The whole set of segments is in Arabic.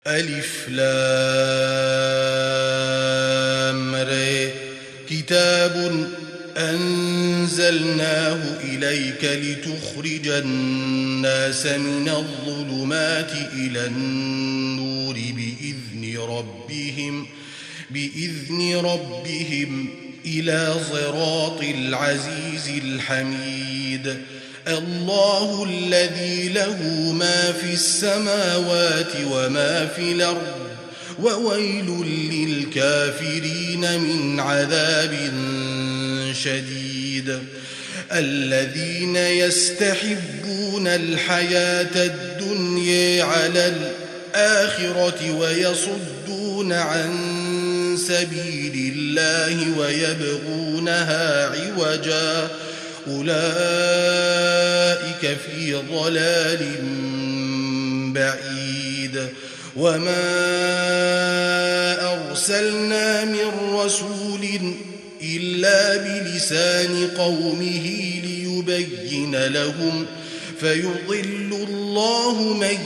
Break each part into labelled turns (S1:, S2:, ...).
S1: ألف لام ر كتاب أنزلناه إليك لتخرج الناس من الظلمات إلى النور بإذن ربهم إلى صراط العزيز الحميد الله الذي له ما في السماوات وما في الأرض وويل للكافرين من عذاب شديد الذين يستحبون الحياة الدنيا على الآخرة ويصدون عن سبيل الله ويبغونها عوجا أولئك في ضلال بعيد وما أرسلنا من رسول إلا بلسان قومه ليبين لهم فيضل الله من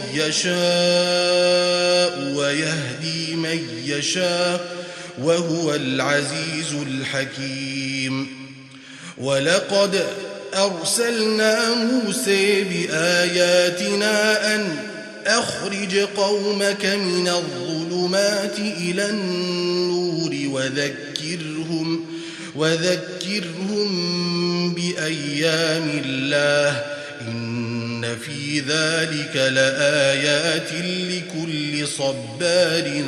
S1: يشاء ويهدي من يشاء وهو العزيز الحكيم ولقد أرسلنا موسى بآياتنا أن أخرج قومك من الظلمات إلى النور وذكرهم بأيام الله إن في ذلك لآيات لكل صبار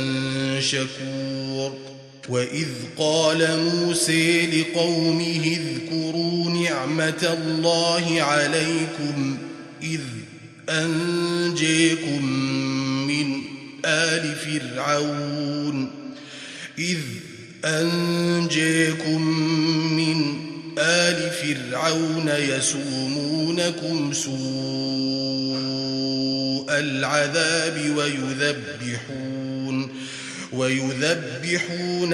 S1: شكور وإذ قال موسى لقومه اذكروا نعمة الله عليكم إذ أنجيكم من آل فرعون يسومونكم سوء العذاب ويذبحون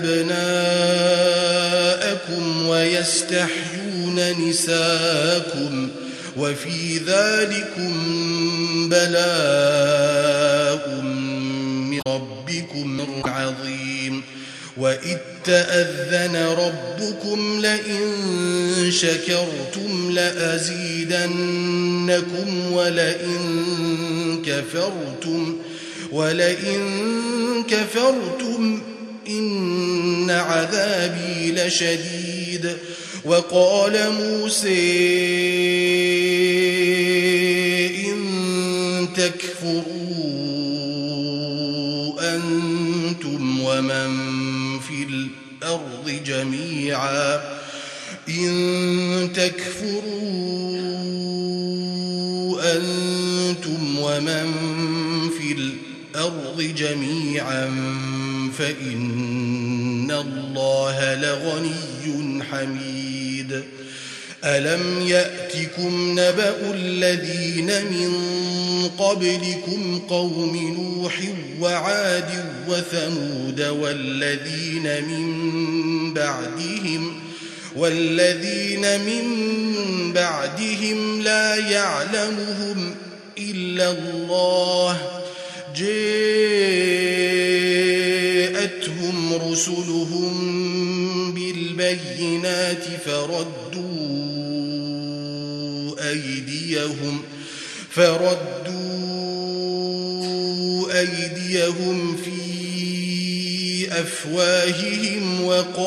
S1: أبناءكم ويستحيون نساءكم وفي ذلكم بلاء من ربكم عظيم وإذ تأذن ربكم لئن شكرتم لأزيدنكم ولئن كفرتم إن عذابي لشديد وقال موسى إن تكفروا أنتم ومن في الأرض جميعا فإن الله لغني حميد ألم يأتكم نبأ الذين من قبلكم قوم نوح وعاد وثمود والذين من بعدهم لا يعلمهم إلا الله جاءتهم رسلهم بالبينات فردوا أيديهم في أفواههم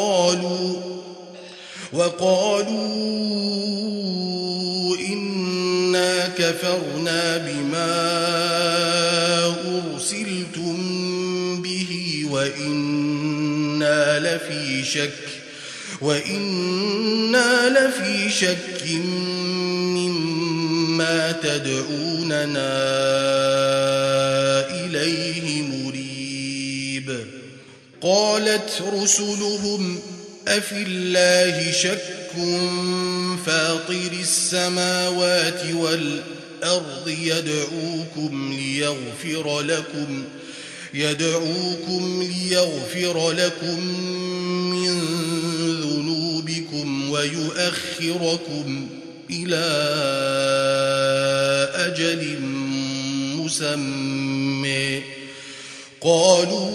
S1: وقالوا إنا كفرنا بما أرسلتم به وإنا لفي شك مما تدعوننا إليه مريب قالت رسلهم أفي الله شك فاطر السماوات والأرض يدعوكم ليغفر لكم من ذنوبكم ويؤخركم إلى أجل مسمى قالوا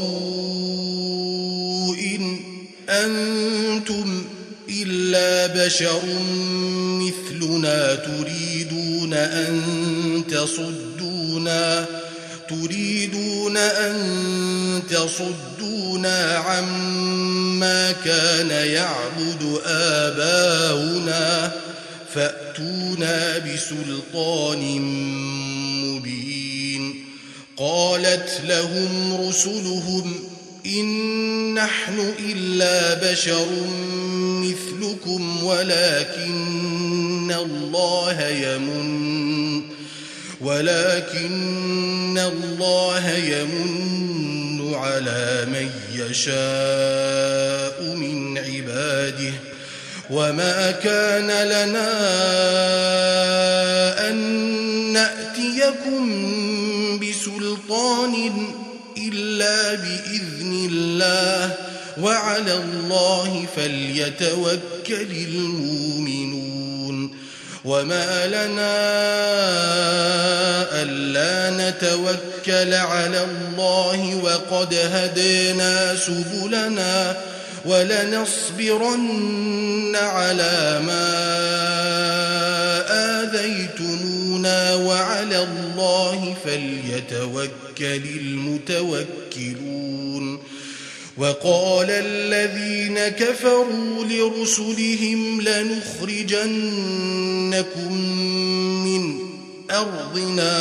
S1: إن أنتم إلا بشر مثلنا تريدون أن تصدونا عما كان يعبد آباؤنا فأتونا بسلطان مبين. قالت لهم رسلهم إن نحن إلا بشر مثلكم ولكن الله يمن على من يشاء من عباده وما كان لنا أن نأتيكم بسلطان إلا بإذن الله وعلى الله فليتوكل المؤمنون. وما لنا ألا نتوكل على الله وقد هدينا سبلنا ولنصبرن على ما آذيتمونا وعلى الله فليتوكل المتوكلون. وقال الذين كفروا لرسلهم لنخرجنكم من أرضنا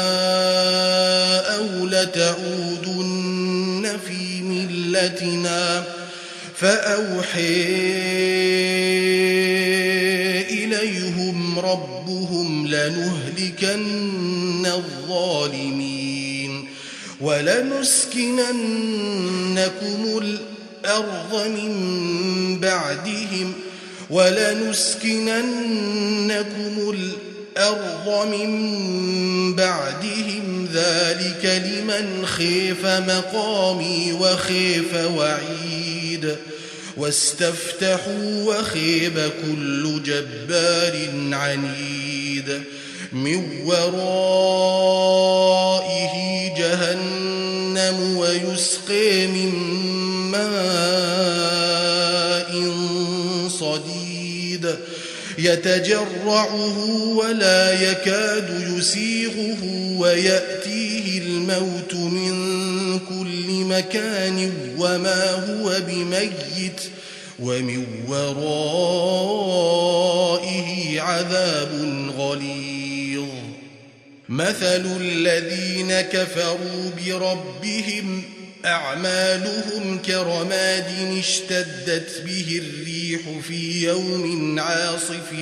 S1: أو لتعودن في ملتنا فأوحي إليهم ربهم لنهلكن الظالمين ولنسكننكم الأرض من بعدهم ذلك لمن خيف مقامي وخيف وعيد. واستفتحوا وخيب كل جبار عنيد. من ورائه جهنم ويسقي من ماء صديد يتجرعه ولا يكاد يسيغه ويأتيه الموت من كل مكان وما هو بميت ومن ورائه عذاب غليظ. مثل الذين كفروا بربهم أعمالهم كرماد اشتدت به الريح في يوم عاصف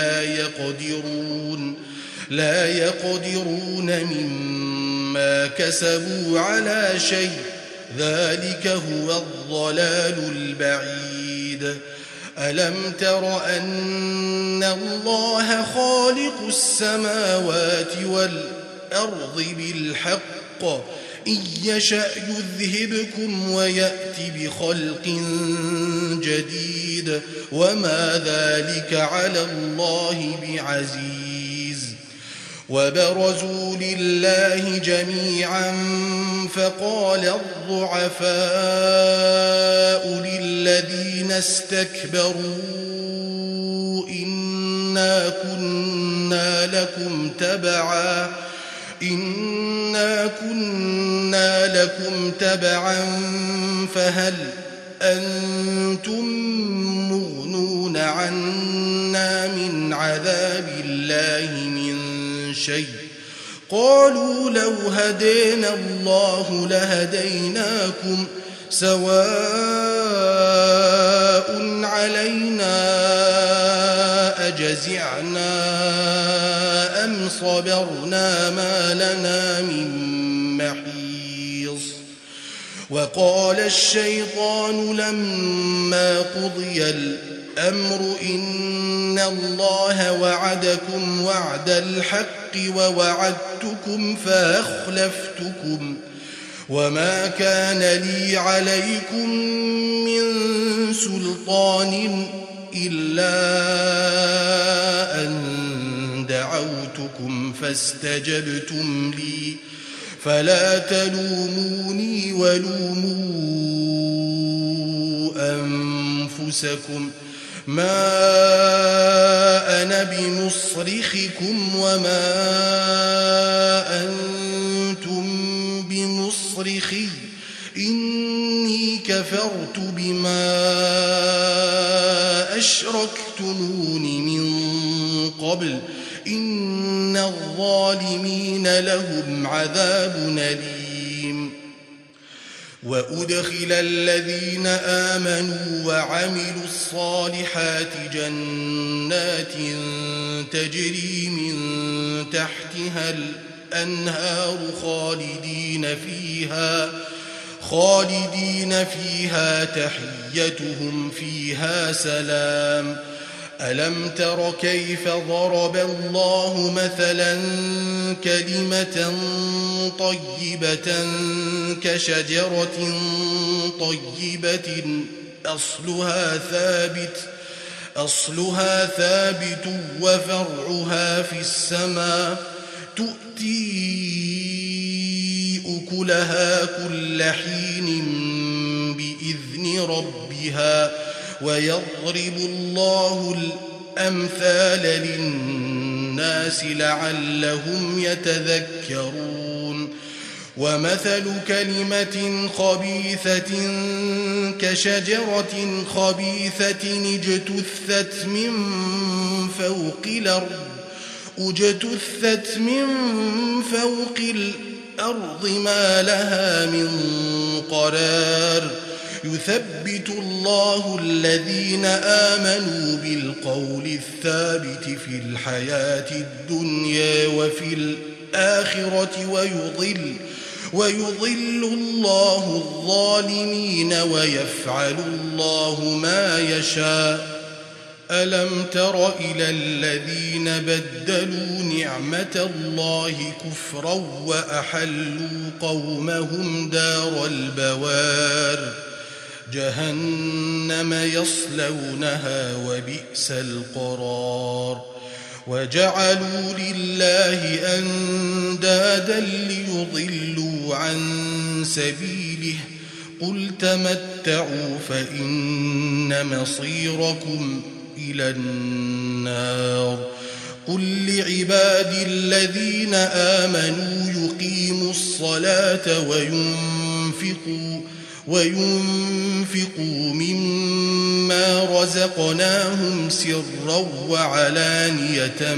S1: لا يقدرون مما كسبوا على شيء ذلك هو الضلال البعيد. ألم تر أن الله خالق السماوات والأرض بالحق إن يشأ يذهبكم ويأتي بخلق جديد وما ذلك على الله بعزيز. وبرزوا لله جميعا فقال الضعفاء للذين استكبروا إنا كنا لكم تبعا فهل أنتم مغنون عنا من عذاب الله من شيء؟ قالوا لو هدينا الله لهديناكم سواء علينا أجزعنا أم صبرنا ما لنا من محيص. وقال الشيطان لما قضي الأمر إن الله وعدكم وعد الحق ووعدتكم فأخلفتكم وما كان لي عليكم من سلطان إلا أن دعوتكم فلا تلوموني ولوموا أنفسكم ما أنا بمصرخكم وما أنتم بمصرخي إني كفرت بما أشركتمون من قبل إن الظالمين لهم عذاب أليم وأدخل الذين آمنوا وعملوا الصالحات جنات تجري من تحتها الأنهار خالدين فيها تحيتهم فيها سلام ألم تر كيف ضرب الله مثلا كلمة طيبة كشجرة طيبة أصلها ثابت وفرعها في السماء تؤتي أكلها كل حين بإذن ربها ويضرب الله الأمثال للناس لعلهم يتذكرون ومثل كلمة خبيثة كشجرة خبيثة اجتثت من فوق الأرض ما لها من قرار يثبت الله الذين آمنوا بالقول الثابت في الحياة الدنيا وفي الآخرة ويضل الله الظالمين ويفعل الله ما يشاء ألم تر إلى الذين بدلوا نعمة الله كفرا وأحلوا قومهم دار البوار جهنم يصلونها وبئس القرار وجعلوا لله أندادا ليضلوا عن سبيله قل تمتعوا فإن مصيركم إلى النار قل لعبادي الذين آمنوا يقيموا الصلاة وينفقوا مما رزقناهم سرا وعلانية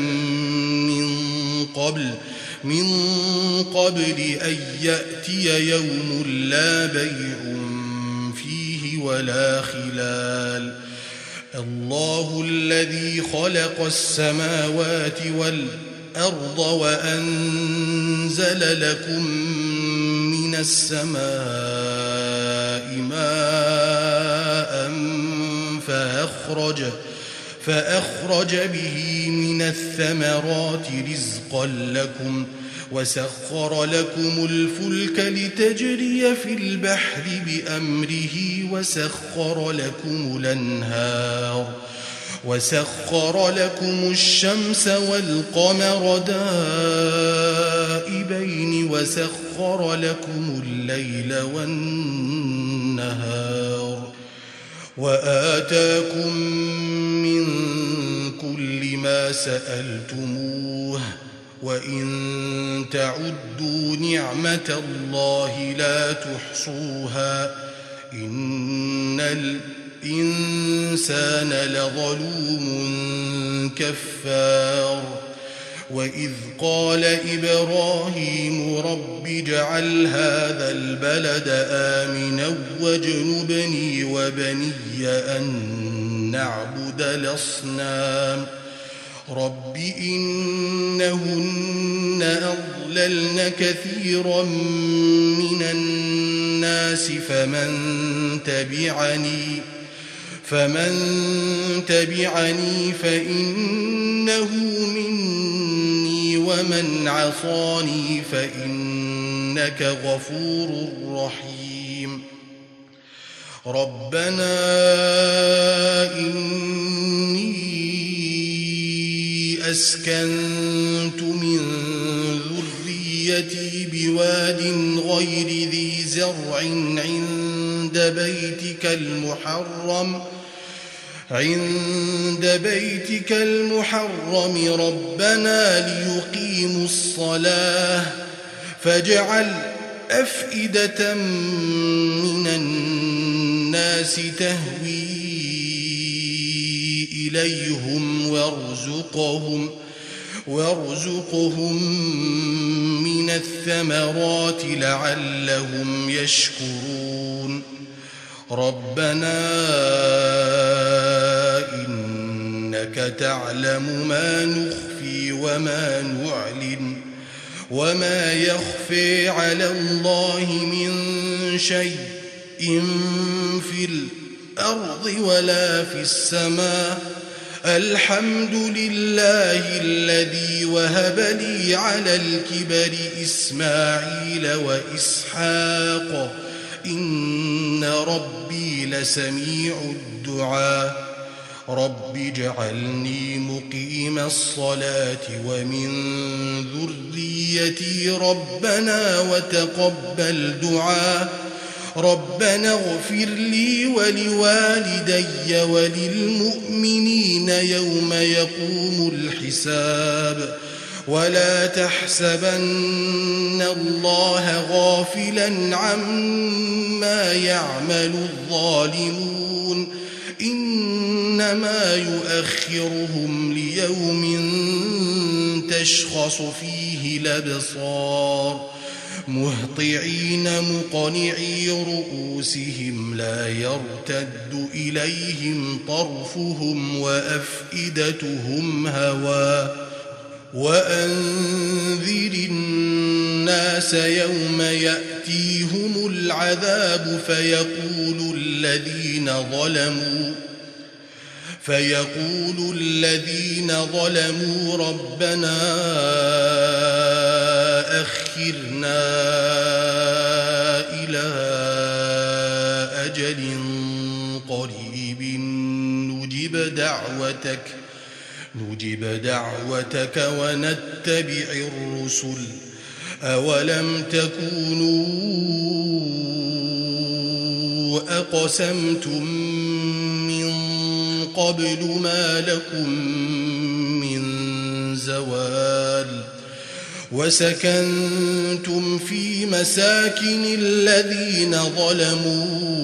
S1: من قبل أن يأتي يوم لا بيع فيه ولا خلال الله الذي خلق السماوات والأرض وأنزل لكم من السماء ماء فأخرج به من الثمرات رزقا لكم وسخر لكم الفلك لتجري في البحر بأمره وسخر لكم الشمس والقمر دائبين وسخر لكم الليل والنهار وآتاكم من كل ما سألتموه وإن تعدوا نعمة الله لا تحصوها إن الإنسان لظلوم كفار وإذ قال إبراهيم رب اجعل هذا البلد آمنا واجنبني وبني أن نعبد الأصنام رب إنهن أضللن كثيرا من الناس فمن تبعني فإنه مني ومن عصاني فإنك غفور رحيم ربنا إني أسكنت من ذريتي بواد غير ذي زرع عند بيتك المحرم ربنا ليقيموا الصلاة فاجعل أفئدة من الناس تهوي إليهم وارزقهم من الثمرات لعلهم يشكرون ربنا إنك تعلم ما نخفي وما نعلن وما يخفي على الله من شيء في الأرض ولا في السماء الحمد لله الذي وهب لي على الكبر إسماعيل وإسحاق إن ربي لسميع الدعاء رب اجعلني مقيم الصلاة ومن ذريتي ربنا وتقبل دعاء ربنا اغفر لي ولوالدي وللمؤمنين يوم يقوم الحساب ولا تحسبن الله غافلا عما يعمل الظالمون إنما يؤخرهم ليوم تشخص فيه الأبصار مهطعين مقنعي رؤوسهم لا يرتد إليهم طرفهم وأفئدتهم هواء وأنذر الناس يوم يأتيهم العذاب فيقول الذين ظلموا ربنا أخرنا إلى أجل قريب نجب دعوتك ونتبع الرسل أولم تكونوا أقسمتم من قبل ما لكم من زوال وسكنتم في مساكن الذين ظلموا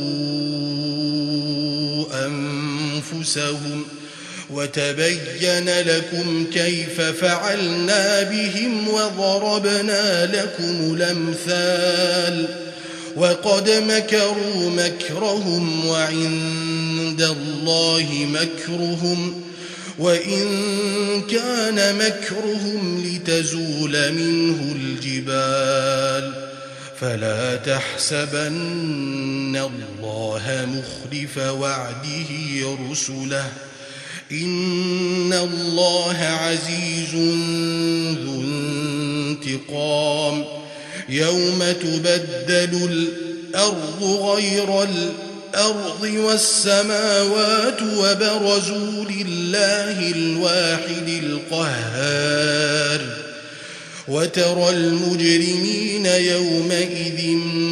S1: أنفسهم وتبين لكم كيف فعلنا بهم وضربنا لكم الأمثال وقد مكروا مكرهم وعند الله مكرهم وإن كان مكرهم لتزول منه الجبال فلا تحسبن الله مخلف وعده رسله إن الله عزيز ذو انتقام يوم تبدل الأرض غير الأرض والسماوات وبرزوا لله الواحد القهار وترى المجرمين يومئذ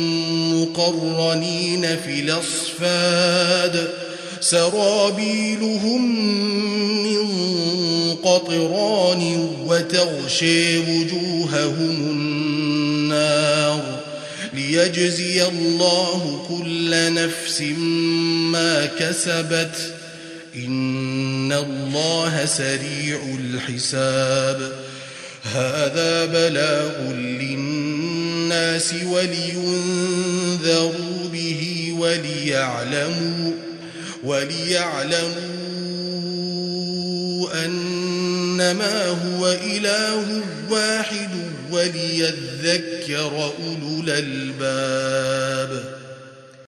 S1: مقرنين في الأصفاد سرابيلهم من قطران وتغشي وجوههم النار ليجزي الله كل نفس ما كسبت إن الله سريع الحساب هذا بلاغ للناس ولينذروا به وليعلموا أنما هو إله واحد وليذكر أولو الألباب